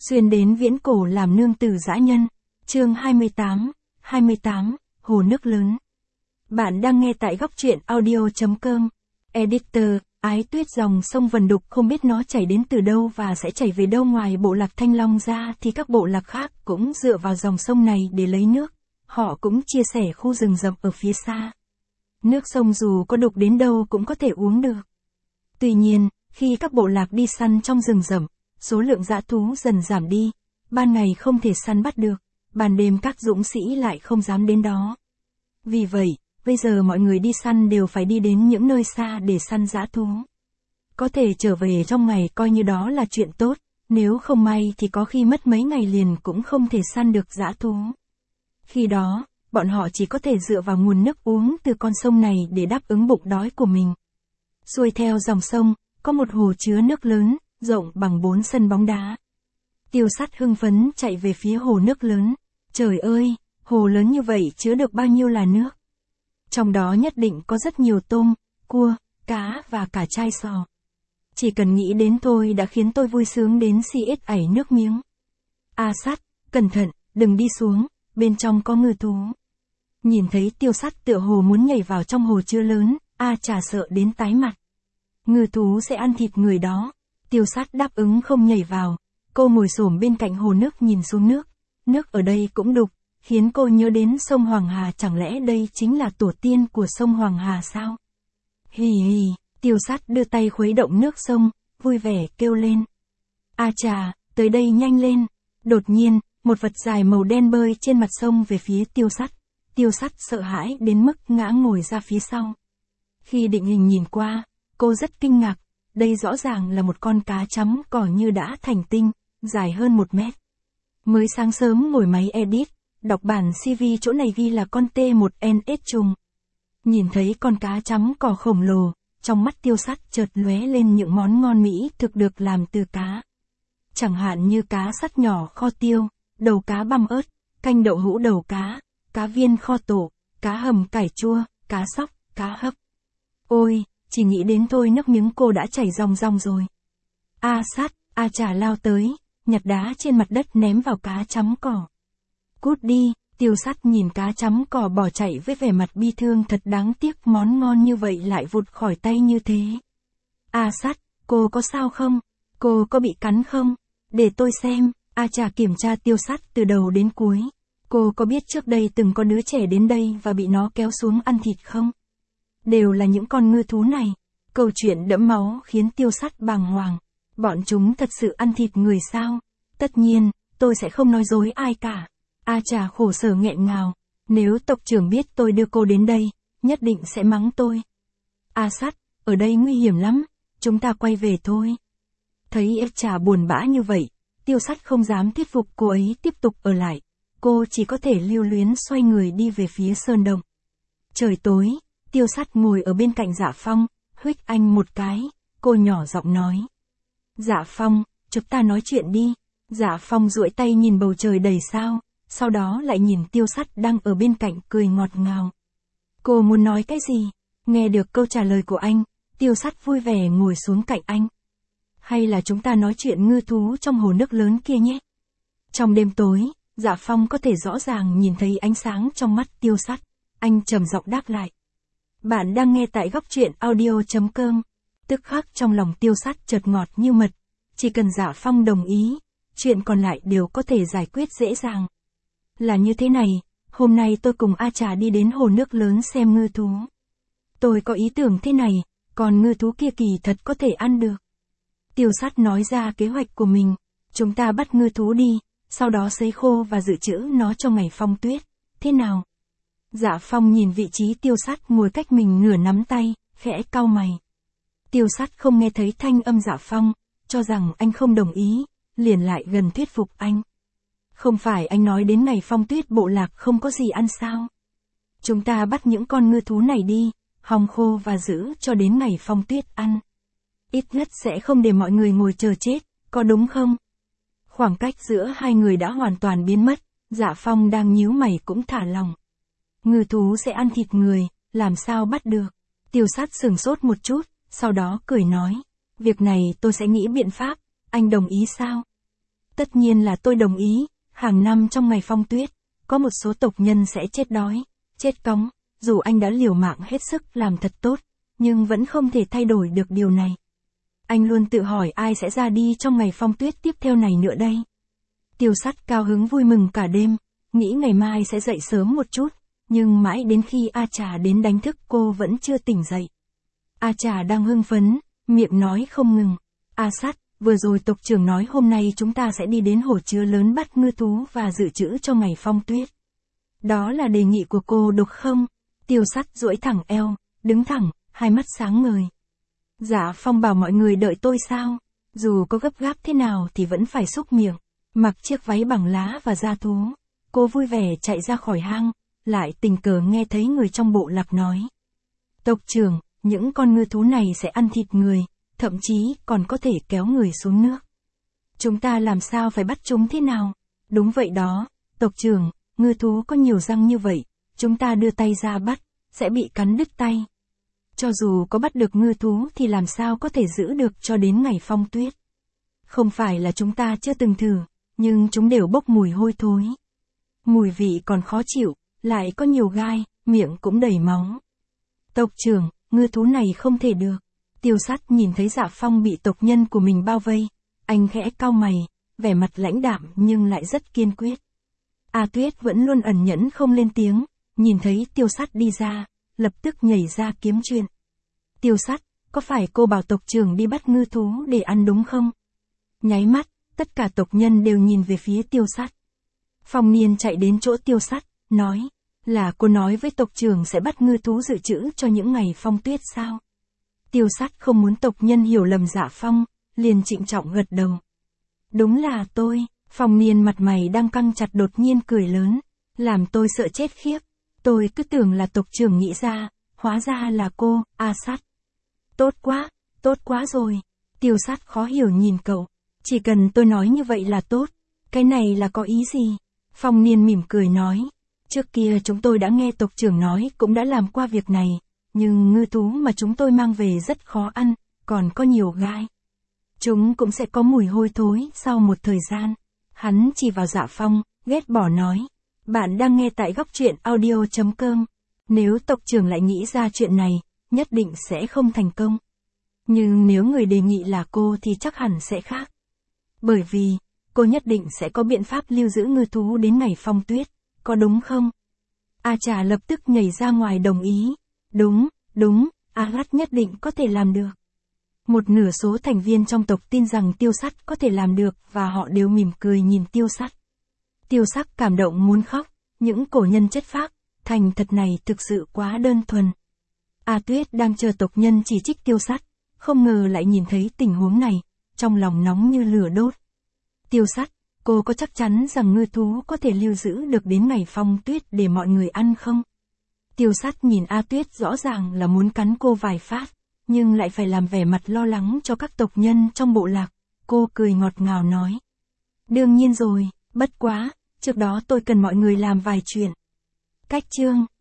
Xuyên đến viễn cổ làm nương tử dã nhân. Chương 28, Hồ nước lớn. Bạn đang nghe tại góc truyện audio.com. Editor, Ái Tuyết dòng sông Vần Đục không biết nó chảy đến từ đâu và sẽ chảy về đâu. Ngoài bộ lạc Thanh Long ra thì các bộ lạc khác cũng dựa vào dòng sông này để lấy nước. Họ cũng chia sẻ khu rừng rậm ở phía xa. Nước sông dù có đục đến đâu cũng có thể uống được. Tuy nhiên, khi các bộ lạc đi săn trong rừng rậm, số lượng dã thú dần giảm đi, ban ngày không thể săn bắt được, ban đêm các dũng sĩ lại không dám đến đó. Vì vậy, bây giờ mọi người đi săn đều phải đi đến những nơi xa để săn dã thú. Có thể trở về trong ngày coi như đó là chuyện tốt, nếu không may thì có khi mất mấy ngày liền cũng không thể săn được dã thú. Khi đó, bọn họ chỉ có thể dựa vào nguồn nước uống từ con sông này để đáp ứng bụng đói của mình. Xuôi theo dòng sông, có một hồ chứa nước lớn, rộng bằng 4 sân bóng đá. Tiêu Sắt hưng phấn chạy về phía hồ nước lớn. Trời ơi, hồ lớn như vậy chứa được bao nhiêu là nước. Trong đó nhất định có rất nhiều tôm, cua, cá và cả trai sò. Chỉ cần nghĩ đến thôi đã khiến tôi vui sướng đến si ết ảy nước miếng. Sắt, cẩn thận, đừng đi xuống, bên trong có ngư thú. Nhìn thấy Tiêu Sắt tựa hồ muốn nhảy vào trong hồ chứa lớn, Chả sợ đến tái mặt. Ngư thú sẽ ăn thịt người đó. Tiêu Sắt đáp ứng không nhảy vào. Cô ngồi xổm bên cạnh hồ nước nhìn xuống nước. Nước ở đây cũng đục, khiến cô nhớ đến sông Hoàng Hà. Chẳng lẽ đây chính là tổ tiên của sông Hoàng Hà sao? Hì hì, Tiêu Sắt đưa tay khuấy động nước sông, vui vẻ kêu lên. Chà, tới đây nhanh lên. Đột nhiên, một vật dài màu đen bơi trên mặt sông về phía Tiêu Sắt. Tiêu Sắt sợ hãi đến mức ngã ngồi ra phía sau. Khi định hình nhìn qua, cô rất kinh ngạc. Đây rõ ràng là một con cá chấm cỏ như đã thành tinh, dài hơn 1 mét. Mới sáng sớm ngồi máy edit, đọc bản CV chỗ này ghi là con T1NS trùng. Nhìn thấy con cá chấm cỏ khổng lồ, trong mắt Tiêu Sắt chợt lóe lên những món ngon mỹ thực được làm từ cá. Chẳng hạn như cá sắt nhỏ kho tiêu, đầu cá băm ớt, canh đậu hũ đầu cá, cá viên kho tổ, cá hầm cải chua, cá sóc, cá hấp. Ôi, chỉ nghĩ đến thôi nước miếng cô đã chảy ròng ròng rồi. Sắt, Chả lao tới, nhặt đá trên mặt đất ném vào cá chấm cỏ. Cút đi, Tiêu Sắt nhìn cá chấm cỏ bỏ chạy với vẻ mặt bi thương. Thật đáng tiếc món ngon như vậy lại vụt khỏi tay như thế. Sắt, cô có sao không? Cô có bị cắn không? Để tôi xem. Chả kiểm tra Tiêu Sắt từ đầu đến cuối. Cô có biết trước đây từng có đứa trẻ đến đây và bị nó kéo xuống ăn thịt không? Đều là những con ngư thú này. Câu chuyện đẫm máu khiến Tiêu Sắt bàng hoàng. Bọn chúng thật sự ăn thịt người sao? Tất nhiên, tôi sẽ không nói dối ai cả. Chả khổ sở nghẹn ngào. Nếu tộc trưởng biết tôi đưa cô đến đây, nhất định sẽ mắng tôi. Sắt, ở đây nguy hiểm lắm, chúng ta quay về thôi. Thấy Chả buồn bã như vậy, Tiêu Sắt không dám thuyết phục cô ấy tiếp tục ở lại. Cô chỉ có thể lưu luyến xoay người đi về phía sơn động. Trời tối, Tiêu Sắt ngồi ở bên cạnh Dạ Phong, huých anh một cái, cô nhỏ giọng nói. Dạ Phong, chúng ta nói chuyện đi. Dạ Phong duỗi tay nhìn bầu trời đầy sao, sau đó lại nhìn Tiêu Sắt đang ở bên cạnh cười ngọt ngào. Cô muốn nói cái gì? Nghe được câu trả lời của anh, Tiêu Sắt vui vẻ ngồi xuống cạnh anh. Hay là chúng ta nói chuyện ngư thú trong hồ nước lớn kia nhé? Trong đêm tối, Dạ Phong có thể rõ ràng nhìn thấy ánh sáng trong mắt Tiêu Sắt. Anh trầm giọng đáp lại. Bạn đang nghe tại góc truyện audio.com. Tức khắc trong lòng Tiêu Sắt chợt ngọt như mật. Chỉ cần Dạ Phong đồng ý, chuyện còn lại đều có thể giải quyết dễ dàng. Là như thế này, hôm nay tôi cùng Chả đi đến hồ nước lớn xem ngư thú. Tôi có ý tưởng thế này, còn ngư thú kia kỳ thật có thể ăn được. Tiêu Sắt nói ra kế hoạch của mình. Chúng ta bắt ngư thú đi, sau đó sấy khô và dự trữ nó cho ngày phong tuyết. Thế nào? Dạ Phong nhìn vị trí Tiêu Sắt ngồi cách mình nửa nắm tay, khẽ cau mày. Tiêu Sắt không nghe thấy thanh âm Dạ Phong, cho rằng anh không đồng ý, liền lại gần thuyết phục anh. Không phải anh nói đến ngày phong tuyết bộ lạc không có gì ăn sao? Chúng ta bắt những con ngư thú này đi, hong khô và giữ cho đến ngày phong tuyết ăn. Ít nhất sẽ không để mọi người ngồi chờ chết, có đúng không? Khoảng cách giữa hai người đã hoàn toàn biến mất, Dạ Phong đang nhíu mày cũng thả lòng. Ngư thú sẽ ăn thịt người, làm sao bắt được? Tiêu Sắt sửng sốt một chút, sau đó cười nói. Việc này tôi sẽ nghĩ biện pháp, anh đồng ý sao? Tất nhiên là tôi đồng ý, hàng năm trong ngày phong tuyết, có một số tộc nhân sẽ chết đói, chết cóng, dù anh đã liều mạng hết sức làm thật tốt, nhưng vẫn không thể thay đổi được điều này. Anh luôn tự hỏi ai sẽ ra đi trong ngày phong tuyết tiếp theo này nữa đây. Tiêu Sắt cao hứng vui mừng cả đêm, nghĩ ngày mai sẽ dậy sớm một chút, nhưng mãi đến khi A Trà đến đánh thức cô vẫn chưa tỉnh dậy. A Trà đang hưng phấn, miệng nói không ngừng. A Sắt, vừa rồi tộc trưởng nói hôm nay chúng ta sẽ đi đến hồ chứa lớn bắt ngư thú và dự trữ cho ngày phong tuyết. Đó là đề nghị của cô đúng không? Tiêu Sắt duỗi thẳng eo, đứng thẳng, hai mắt sáng ngời. Dạ Phong bảo mọi người đợi tôi sao? Dù có gấp gáp thế nào thì vẫn phải xúc miệng, mặc chiếc váy bằng lá và da thú. Cô vui vẻ chạy ra khỏi hang, lại tình cờ nghe thấy người trong bộ lạc nói. Tộc trưởng, những con ngư thú này sẽ ăn thịt người, thậm chí còn có thể kéo người xuống nước. Chúng ta làm sao phải bắt chúng thế nào? Đúng vậy đó, tộc trưởng, ngư thú có nhiều răng như vậy, chúng ta đưa tay ra bắt, sẽ bị cắn đứt tay. Cho dù có bắt được ngư thú thì làm sao có thể giữ được cho đến ngày phong tuyết. Không phải là chúng ta chưa từng thử, nhưng chúng đều bốc mùi hôi thối. Mùi vị còn khó chịu, lại có nhiều gai, miệng cũng đầy máu. Tộc trưởng, ngư thú này không thể được. Tiêu Sắt nhìn thấy Dạ Phong bị tộc nhân của mình bao vây, anh khẽ cau mày, vẻ mặt lãnh đạm nhưng lại rất kiên quyết. A Tuyết vẫn luôn ẩn nhẫn không lên tiếng, nhìn thấy Tiêu Sắt đi ra, lập tức nhảy ra kiếm chuyện. Tiêu Sắt, có phải cô bảo tộc trưởng đi bắt ngư thú để ăn đúng không? Nháy mắt, tất cả tộc nhân đều nhìn về phía Tiêu Sắt. Phong Niên chạy đến chỗ Tiêu Sắt, nói, là cô nói với tộc trưởng sẽ bắt ngư thú dự trữ cho những ngày phong tuyết sao? Tiêu Sắt không muốn tộc nhân hiểu lầm Dạ Phong, liền trịnh trọng gật đầu. Đúng là tôi. Phong Niên mặt mày đang căng chặt đột nhiên cười lớn, làm tôi sợ chết khiếp. Tôi cứ tưởng là tộc trưởng nghĩ ra, hóa ra là cô, A Sắt. Tốt quá rồi. Tiêu Sắt khó hiểu nhìn cậu, chỉ cần tôi nói như vậy là tốt, cái này là có ý gì? Phong Niên mỉm cười nói, trước kia chúng tôi đã nghe tộc trưởng nói cũng đã làm qua việc này, nhưng ngư thú mà chúng tôi mang về rất khó ăn, còn có nhiều gai. Chúng cũng sẽ có mùi hôi thối sau một thời gian. Hắn chỉ vào Dạ Phong, ghét bỏ nói. Bạn đang nghe tại góc truyện audio.com. Nếu tộc trưởng lại nghĩ ra chuyện này, nhất định sẽ không thành công. Nhưng nếu người đề nghị là cô thì chắc hẳn sẽ khác. Bởi vì, cô nhất định sẽ có biện pháp lưu giữ ngư thú đến ngày phong tuyết, có đúng không? A Trà lập tức nhảy ra ngoài đồng ý. Đúng, A Lắt nhất định có thể làm được. Một nửa số thành viên trong tộc tin rằng Tiêu Sắt có thể làm được và họ đều mỉm cười nhìn Tiêu Sắt. Tiêu Sắt cảm động muốn khóc, những cổ nhân chất phác, thành thật này thực sự quá đơn thuần. A Tuyết đang chờ tộc nhân chỉ trích Tiêu Sắt, không ngờ lại nhìn thấy tình huống này, trong lòng nóng như lửa đốt. Tiêu Sắt, cô có chắc chắn rằng ngư thú có thể lưu giữ được đến ngày phong tuyết để mọi người ăn không? Tiêu Sắt nhìn A Tuyết rõ ràng là muốn cắn cô vài phát, nhưng lại phải làm vẻ mặt lo lắng cho các tộc nhân trong bộ lạc. Cô cười ngọt ngào nói. Đương nhiên rồi, bất quá, trước đó tôi cần mọi người làm vài chuyện. Cách chương